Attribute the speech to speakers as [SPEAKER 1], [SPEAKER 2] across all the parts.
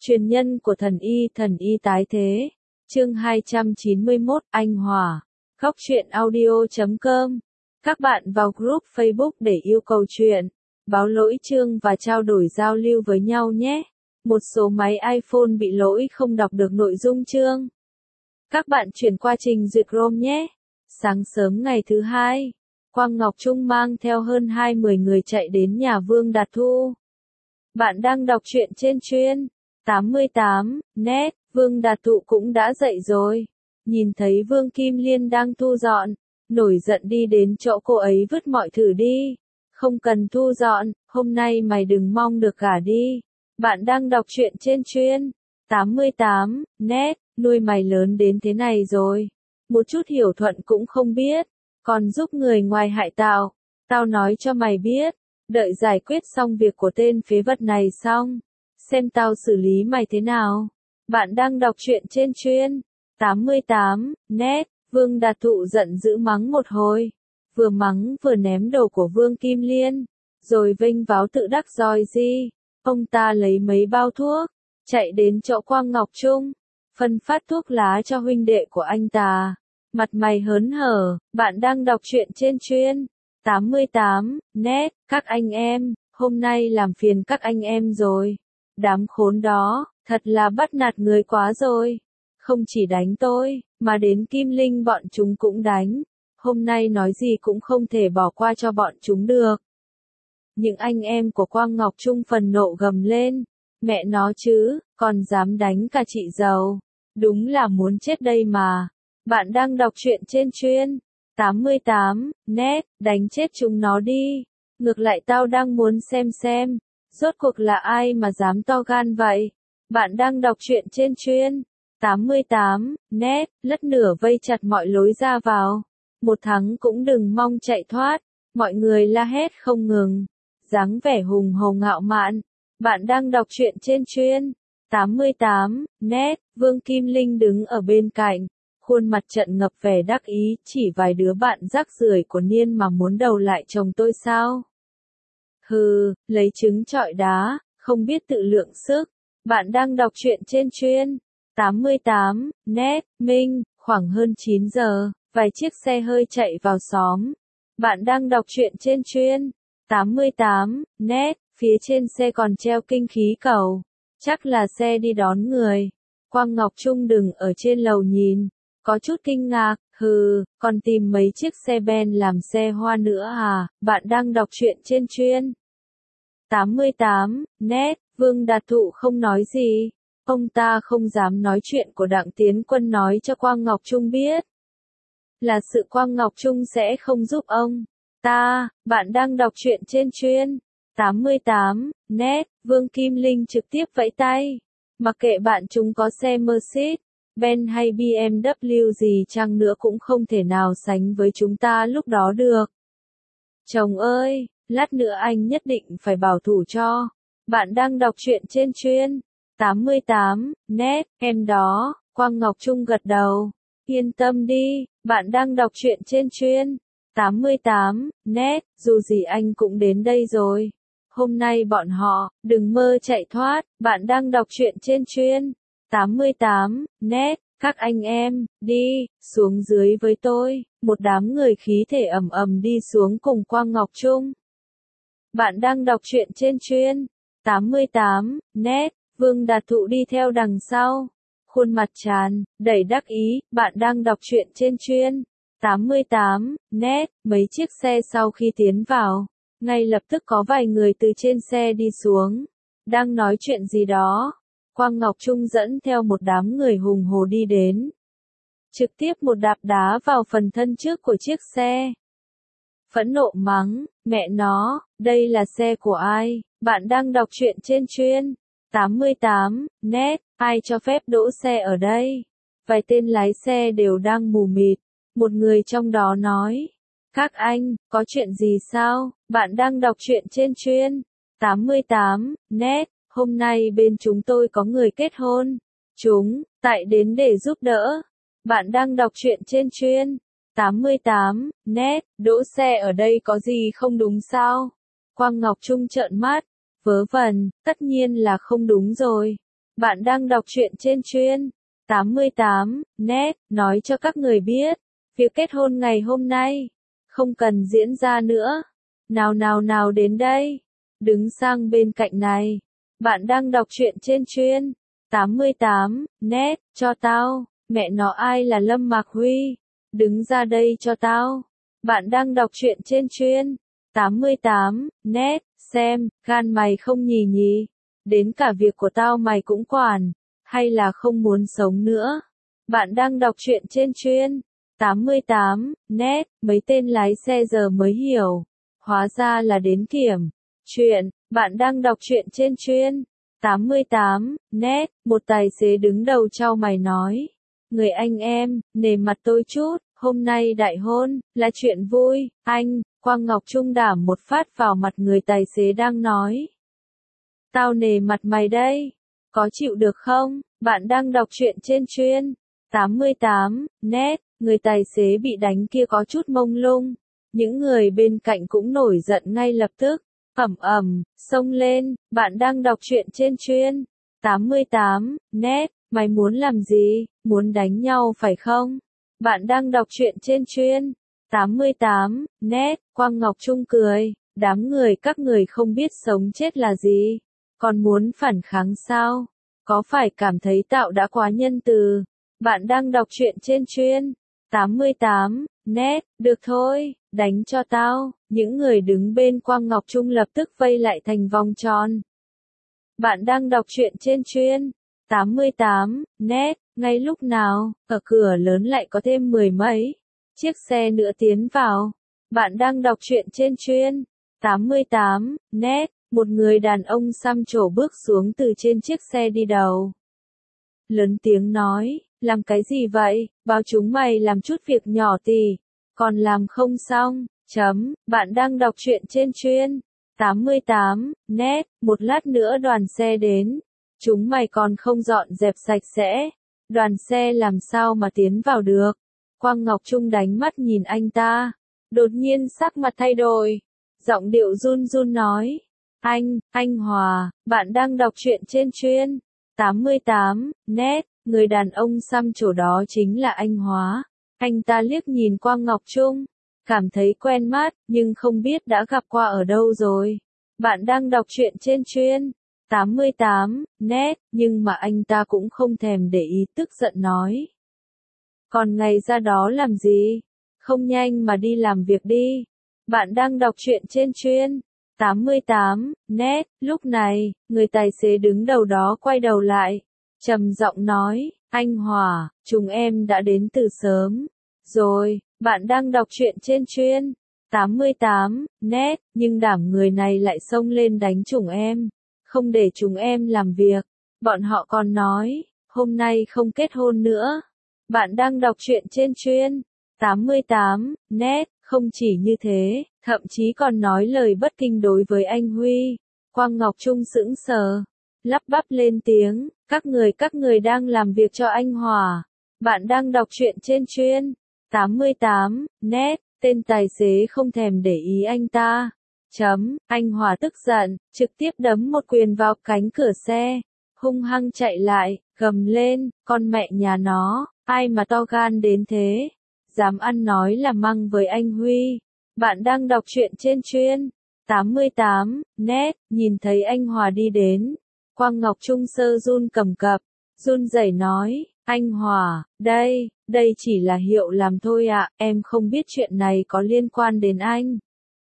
[SPEAKER 1] Truyền nhân của thần y tái thế. Chương 291, Anh Hòa. Góc truyện audio.com. Các bạn vào group Facebook để yêu cầu chuyện, báo lỗi chương và trao đổi giao lưu với nhau nhé. Một số máy iPhone bị lỗi không đọc được nội dung chương. Các bạn chuyển qua trình duyệt Chrome nhé. Sáng sớm ngày thứ hai, Quang Ngọc Trung mang theo hơn 20 người chạy đến nhà Vương Đạt Thu. Bạn đang đọc truyện trên chuyên 88 net. Vương Đạt Thụ cũng đã dậy rồi. Nhìn thấy Vương Kim Liên đang thu dọn, nổi giận đi đến chỗ cô ấy vứt mọi thứ đi. Không cần thu dọn, hôm nay mày đừng mong được gả đi. Bạn đang đọc truyện trên chuyên 88 net. Nuôi mày lớn đến thế này rồi, một chút hiểu thuận cũng không biết, còn giúp người ngoài hại tao. Tao nói cho mày biết, đợi giải quyết xong việc của tên phế vật này xong, xem tao xử lý mày thế nào. Bạn đang đọc truyện trên chuyên 88 net. Vương Đạt Thụ giận dữ mắng một hồi, vừa mắng vừa ném đồ của Vương Kim Liên, rồi vênh váo tự đắc roi gì. Ông ta lấy mấy bao thuốc, chạy đến chỗ Quang Ngọc Trung, phân phát thuốc lá cho huynh đệ của anh ta. Mặt mày hớn hở. Bạn đang đọc truyện trên chuyên 88 net. Các anh em, hôm nay làm phiền các anh em rồi. Đám khốn đó, thật là bắt nạt người quá rồi. Không chỉ đánh tôi, mà đến Kim Linh bọn chúng cũng đánh. Hôm nay nói gì cũng không thể bỏ qua cho bọn chúng được. Những anh em của Quang Ngọc Trung phần nộ gầm lên. Mẹ nó chứ, còn dám đánh cả chị dâu. Đúng là muốn chết đây mà. Bạn đang đọc truyện trên chuyên 88 net. Đánh chết chúng nó đi. Ngược lại tao đang muốn xem, rốt cuộc là ai mà dám to gan vậy. Bạn đang đọc truyện trên chuyên 88 net. Lất nửa vây chặt mọi lối ra vào. Một thắng cũng đừng mong chạy thoát. Mọi người la hét không ngừng, dáng vẻ hùng hổ ngạo mạn. Bạn đang đọc truyện trên chuyên 88 net. Vương Kim Linh đứng ở bên cạnh, khuôn mặt trận ngập vẻ đắc ý. Chỉ vài đứa bạn rác rưởi của Niên mà muốn đầu lại chồng tôi sao? Hừ, lấy trứng trọi đá, không biết tự lượng sức. Bạn đang đọc truyện trên chuyên 88 net. Minh, khoảng hơn 9 giờ, vài chiếc xe hơi chạy vào xóm. Bạn đang đọc truyện trên chuyên 88 net. Phía trên xe còn treo kinh khí cầu, chắc là xe đi đón người. Quang Ngọc Trung đứng ở trên lầu nhìn, có chút kinh ngạc. Hừ, còn tìm mấy chiếc xe ben làm xe hoa nữa à? Bạn đang đọc truyện trên chuyên 88 net. Vương Đạt Thụ không nói gì. Ông ta không dám nói chuyện của Đặng Tiến Quân nói cho Quang Ngọc Trung biết. Là sự Quang Ngọc Trung sẽ không giúp ông ta. Bạn đang đọc truyện trên chuyên 88 net. Vương Kim Linh trực tiếp vẫy tay. Mặc kệ bạn chúng có xe Mercedes, Benz hay BMW gì chăng nữa cũng không thể nào sánh với chúng ta lúc đó được. Chồng ơi, lát nữa anh nhất định phải bảo thủ cho. Bạn đang đọc truyện trên chuyên 88 net. Em đó. Quang Ngọc Trung gật đầu. Yên tâm đi, bạn đang đọc truyện trên chuyên 88 net. Dù gì anh cũng đến đây rồi. Hôm nay bọn họ, đừng mơ chạy thoát. Bạn đang đọc truyện trên chuyên 88 net. Các anh em, đi, xuống dưới với tôi. Một đám người khí thể ầm ầm đi xuống cùng Quang Ngọc Trung. Bạn đang đọc truyện trên chuyên 88 net. Vương Đạt Thụ đi theo đằng sau, khuôn mặt tràn đầy đắc ý. Bạn đang đọc truyện trên chuyên 88 net. Mấy chiếc xe sau khi tiến vào, ngay lập tức có vài người từ trên xe đi xuống, đang nói chuyện gì đó. Quang Ngọc Trung dẫn theo một đám người hùng hổ đi đến, trực tiếp một đạp đá vào phần thân trước của chiếc xe. Phẫn nộ mắng, mẹ nó, đây là xe của ai? Bạn đang đọc truyện trên chuyên 88 net. Ai cho phép đỗ xe ở đây? Vài tên lái xe đều đang mù mịt. Một người trong đó nói, các anh, có chuyện gì sao? Bạn đang đọc truyện trên chuyên 88 net. Hôm nay bên chúng tôi có người kết hôn. Chúng tại đến để giúp đỡ. Bạn đang đọc truyện trên chuyên 88 net. Đỗ xe ở đây có gì không đúng sao? Quang Ngọc Trung trợn mắt. Vớ vẩn, tất nhiên là không đúng rồi. Bạn đang đọc truyện trên chuyên 88 net, nói cho các người biết, việc kết hôn ngày hôm nay không cần diễn ra nữa. Nào nào nào đến đây, đứng sang bên cạnh này. Bạn đang đọc truyện trên chuyên 88 net, cho tao, mẹ nó ai là Lâm Mạc Huy? Đứng ra đây cho tao. Bạn đang đọc truyện trên chuyên 88 net, xem, gan mày không nhì nhì. Đến cả việc của tao mày cũng quản, hay là không muốn sống nữa? Bạn đang đọc truyện trên chuyên 88 net, mấy tên lái xe giờ mới hiểu. Hóa ra là đến kiểm. Chuyện, bạn đang đọc truyện trên chuyên 88 net, một tài xế đứng đầu chau mày nói. Người anh em, nể mặt tôi chút, hôm nay đại hôn, là chuyện vui, anh. Quang Ngọc Trung đảm một phát vào mặt người tài xế đang nói. Tao nể mặt mày đây, có chịu được không? Bạn đang đọc truyện trên chuyên 88 net, người tài xế bị đánh kia có chút mông lung. Những người bên cạnh cũng nổi giận ngay lập tức. Xông lên, bạn đang đọc truyện trên chuyên 88 net, mày muốn làm gì? Muốn đánh nhau phải không? Bạn đang đọc truyện trên chuyên 88 net, Quang Ngọc Trung cười, đám người các người không biết sống chết là gì, còn muốn phản kháng sao? Có phải cảm thấy tạo đã quá nhân từ? Bạn đang đọc truyện trên chuyên 88 net, được thôi, đánh cho tao. Những người đứng bên Quang Ngọc Trung lập tức vây lại thành vòng tròn. Bạn đang đọc truyện trên chuyên 88 net, ngay lúc nào, ở cửa lớn lại có thêm mười mấy chiếc xe nữa tiến vào. Bạn đang đọc truyện trên chuyên 88 net, một người đàn ông xăm trổ bước xuống từ trên chiếc xe đi đầu. Lớn tiếng nói, làm cái gì vậy? Bao chúng mày làm chút việc nhỏ thì còn làm không xong. Bạn đang đọc truyện trên chuyên 88 net, một lát nữa đoàn xe đến. Chúng mày còn không dọn dẹp sạch sẽ. Đoàn xe làm sao mà tiến vào được? Quang Ngọc Trung đánh mắt nhìn anh ta. Đột nhiên sắc mặt thay đổi. Giọng điệu run run nói. Anh Hòa, bạn đang đọc truyện trên chuyên 88 net, người đàn ông xăm trổ đó chính là anh Hóa. Anh ta liếc nhìn Quang Ngọc Trung, cảm thấy quen mắt, nhưng không biết đã gặp qua ở đâu rồi. Bạn đang đọc truyện trên chuyên 88 net, nhưng mà anh ta cũng không thèm để ý, tức giận nói. Còn ngày ra đó làm gì? Không nhanh mà đi làm việc đi. Bạn đang đọc truyện trên chuyên 88 net, lúc này, người tài xế đứng đầu đó quay đầu lại, trầm giọng nói, anh Hòa, chúng em đã đến từ sớm. Rồi, bạn đang đọc truyện trên chuyên 88 net, nhưng đám người này lại xông lên đánh chúng em, không để chúng em làm việc. Bọn họ còn nói, hôm nay không kết hôn nữa. Bạn đang đọc truyện trên chuyên 88 net, không chỉ như thế, thậm chí còn nói lời bất kinh đối với anh Huy. Quang Ngọc Trung sững sờ, lắp bắp lên tiếng, các người đang làm việc cho anh Hòa. Bạn đang đọc truyện trên chuyên 88 net, tên tài xế không thèm để ý anh ta. Anh Hòa tức giận, trực tiếp đấm một quyền vào cánh cửa xe, hung hăng chạy lại, gầm lên, con mẹ nhà nó, ai mà to gan đến thế, dám ăn nói làm măng với anh Huy. Bạn đang đọc truyện trên chuyên 88 net, nhìn thấy anh Hòa đi đến, Quang Ngọc Trung sơ run cầm cập, run rẩy nói, anh Hòa, đây chỉ là hiệu làm thôi ạ, em không biết chuyện này có liên quan đến anh.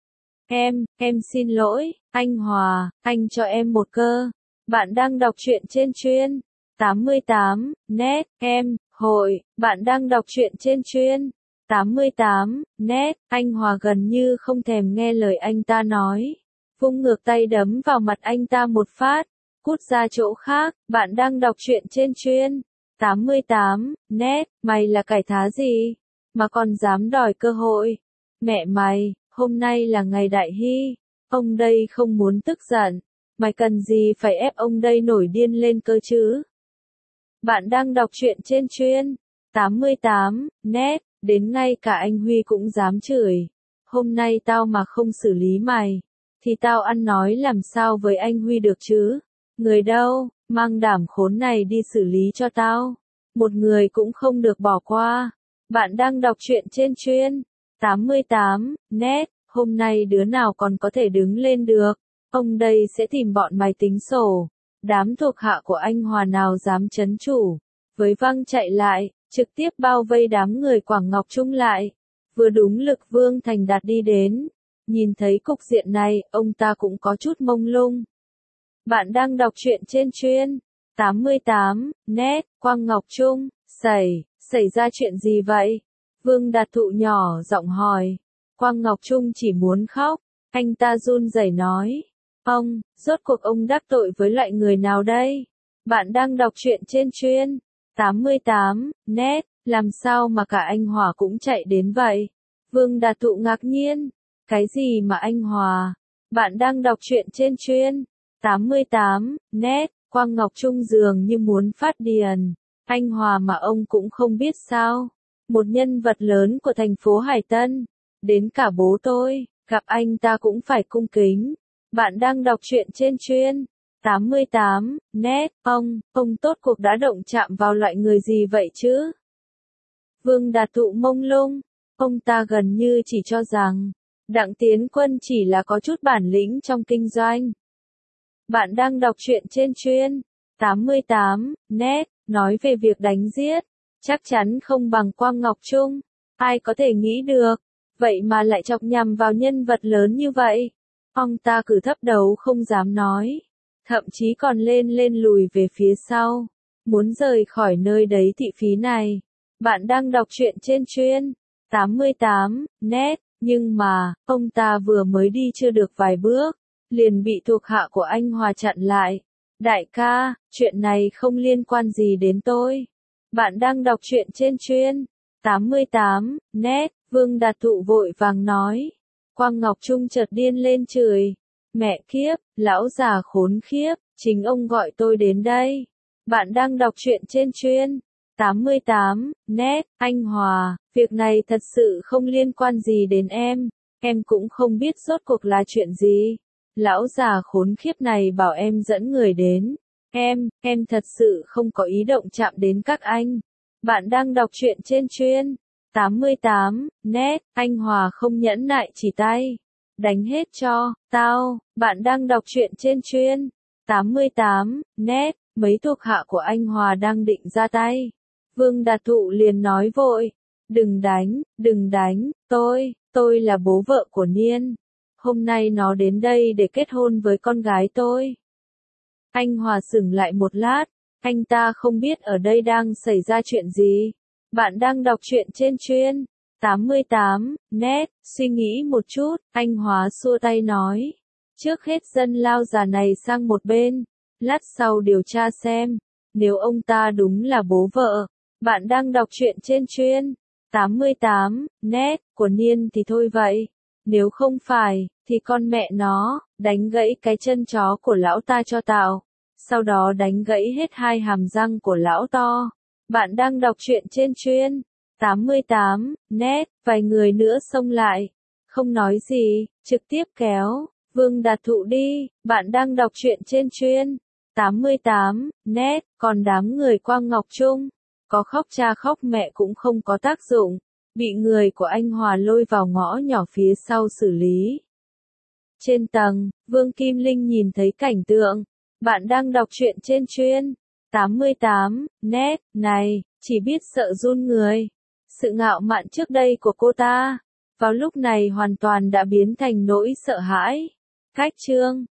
[SPEAKER 1] Em xin lỗi, anh Hòa, anh cho em một cơ. Bạn đang đọc truyện trên chuyên 88 net, bạn đang đọc truyện trên chuyên 88 net, anh Hòa gần như không thèm nghe lời anh ta nói, vung ngược tay đấm vào mặt anh ta một phát, cút ra chỗ khác. Bạn đang đọc truyện trên chuyên 88 net, mày là cải thá gì mà còn dám đòi cơ hội? Mẹ mày, hôm nay là ngày đại hy, ông đây không muốn tức giận, mày cần gì phải ép ông đây nổi điên lên cơ chứ? Bạn đang đọc truyện trên chuyên 88 net, đến ngay cả anh Huy cũng dám chửi. Hôm nay tao mà không xử lý mày, thì tao ăn nói làm sao với anh Huy được chứ? Người đâu? Mang đảm khốn này đi xử lý cho tao. Một người cũng không được bỏ qua. Bạn đang đọc truyện trên chuyên 88 net, hôm nay đứa nào còn có thể đứng lên được. Ông đây sẽ tìm bọn mày tính sổ. Đám thuộc hạ của anh Hòa nào dám trấn chủ. Với văng chạy lại, trực tiếp bao vây đám người Quảng Ngọc Trung lại. Vừa đúng lực Vương Thành Đạt đi đến. Nhìn thấy cục diện này, ông ta cũng có chút mông lung. Bạn đang đọc truyện trên chuyên 88 net, Quang Ngọc Trung, xảy ra chuyện gì vậy? Vương Đạt Thụ nhỏ giọng hỏi. Quang Ngọc Trung chỉ muốn khóc, anh ta run rẩy nói. Ông, rốt cuộc ông đắc tội với loại người nào đây? Bạn đang đọc truyện trên chuyên 88 net, làm sao mà cả anh Hòa cũng chạy đến vậy? Vương Đạt Thụ ngạc nhiên. Cái gì mà anh Hòa? Bạn đang đọc truyện trên chuyên 88 net, Quang Ngọc Trung dường như muốn phát điên. Anh Hòa mà ông cũng không biết sao? Một nhân vật lớn của thành phố Hải Tân. Đến cả bố tôi, gặp anh ta cũng phải cung kính. Bạn đang đọc truyện trên chuyên 88 net, ông tốt cuộc đã động chạm vào loại người gì vậy chứ? Vương Đạt Thụ mông lung, ông ta gần như chỉ cho rằng Đặng Tiến Quân chỉ là có chút bản lĩnh trong kinh doanh. Bạn đang đọc truyện trên chuyên 88 net, nói về việc đánh giết, chắc chắn không bằng Quang Ngọc Trung. Ai có thể nghĩ được, vậy mà lại chọc nhằm vào nhân vật lớn như vậy. Ông ta cử thấp đầu không dám nói, thậm chí còn lên lùi về phía sau, muốn rời khỏi nơi đấy thị phí này. Bạn đang đọc truyện trên chuyên 88 net, nhưng mà, ông ta vừa mới đi chưa được vài bước, liền bị thuộc hạ của anh Hòa chặn lại. Đại ca, chuyện này không liên quan gì đến tôi. Bạn đang đọc truyện trên chuyên 88 net, Vương Đạt Thụ vội vàng nói. Quang Ngọc Trung chợt điên lên chửi. Mẹ kiếp, lão già khốn khiếp, chính ông gọi tôi đến đây. Bạn đang đọc truyện trên chuyên 88 net, anh Hòa, việc này thật sự không liên quan gì đến em cũng không biết rốt cuộc là chuyện gì. Lão già khốn khiếp này bảo em dẫn người đến. Em thật sự không có ý động chạm đến các anh. Bạn đang đọc truyện trên chuyên 88 net, anh Hòa không nhẫn nại chỉ tay. Đánh hết cho, tao. Bạn đang đọc truyện trên chuyên 88 net, mấy thuộc hạ của anh Hòa đang định ra tay. Vương Đạt Thụ liền nói vội. Đừng đánh, tôi là bố vợ của Niên. Hôm nay nó đến đây để kết hôn với con gái tôi. Anh Hòa sững lại một lát, anh ta không biết ở đây đang xảy ra chuyện gì. Bạn đang đọc truyện trên chuyên 88 net, suy nghĩ một chút, anh Hòa xua tay nói. Trước hết dân lao già này sang một bên, lát sau điều tra xem, nếu ông ta đúng là bố vợ. Bạn đang đọc truyện trên chuyên 88 net của Niên thì thôi vậy. Nếu không phải, thì con mẹ nó, đánh gãy cái chân chó của lão ta cho tao. Sau đó đánh gãy hết hai hàm răng của lão to. Bạn đang đọc truyện trên chuyên 88 net, vài người nữa xông lại. Không nói gì, trực tiếp kéo Vương Đạt Thụ đi. Bạn đang đọc truyện trên chuyên 88 net, còn đám người Quang Ngọc Trung, có khóc cha khóc mẹ cũng không có tác dụng. Bị người của anh Hòa lôi vào ngõ nhỏ phía sau xử lý. Trên tầng, Vương Kim Linh nhìn thấy cảnh tượng. Bạn đang đọc truyện trên chuyên 88 net này, chỉ biết sợ run người. Sự ngạo mạn trước đây của cô ta, vào lúc này hoàn toàn đã biến thành nỗi sợ hãi. Cách chương